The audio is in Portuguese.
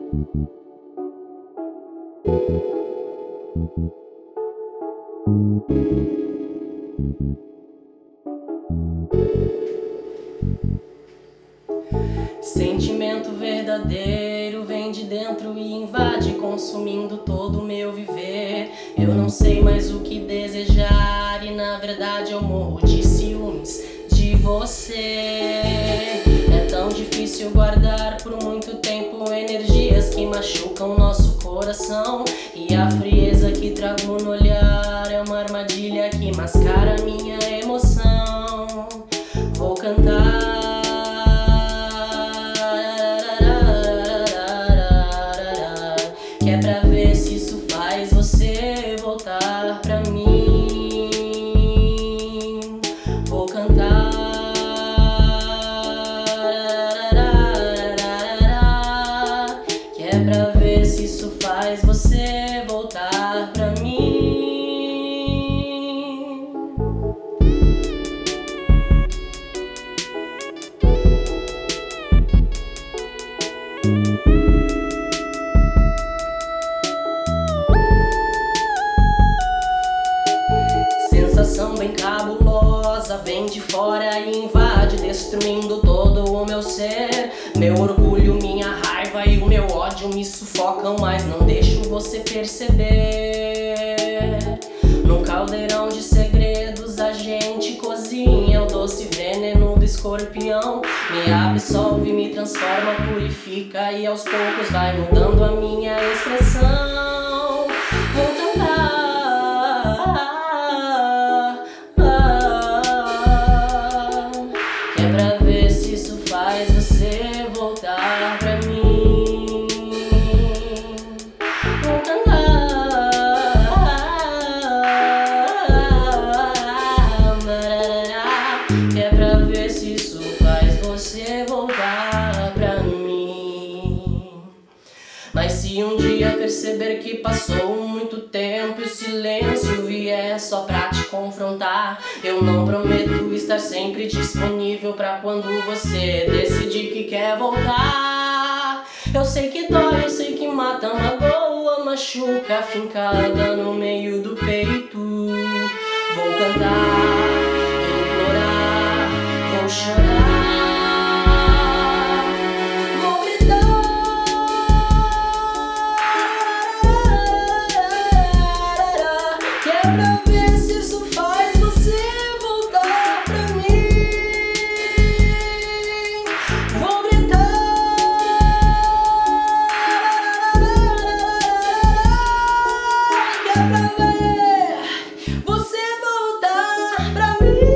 Sentimento verdadeiro vem de dentro e invade, consumindo todo o meu viver. Eu não sei mais o que desejar e na verdade eu morro de ciúmes de você. É tão difícil guardar por muito tempo energias que machucam nosso coração, e a frieza que trago no olhar é uma armadilha que mascara minha emoção. Vou cantar que é pra ver se isso faz você voltar pra mim. Vou cantar que é pra ver se isso faz você voltar pra mim. Sensação bem cabulosa vem de fora e invade, destruindo todo o meu ser. Meu orgulho, minha raiva e o meu ódio me sufocam, mas não deixo você perceber. Num caldeirão de segredos a gente cozinha o doce veneno do escorpião. Me absolve, me transforma, purifica e aos poucos vai mudando a minha expressão. Vou cantar que é pra ver se isso faz você voltar pra mim. Vou cantar que é pra ver se isso faz você voltar pra mim. Mas se um dia perceber que passou muito tempo e o silêncio vier só pra te confrontar, eu não prometo estar sempre disponível pra quando você decidir que quer voltar. Eu sei que dói, eu sei que mata, magoa, machuca, fincada no meio do peito. Vou cantar, implorar, vou chorar. Pra ver se isso faz você voltar pra mim. Vou gritar que é pra ver você voltar pra mim.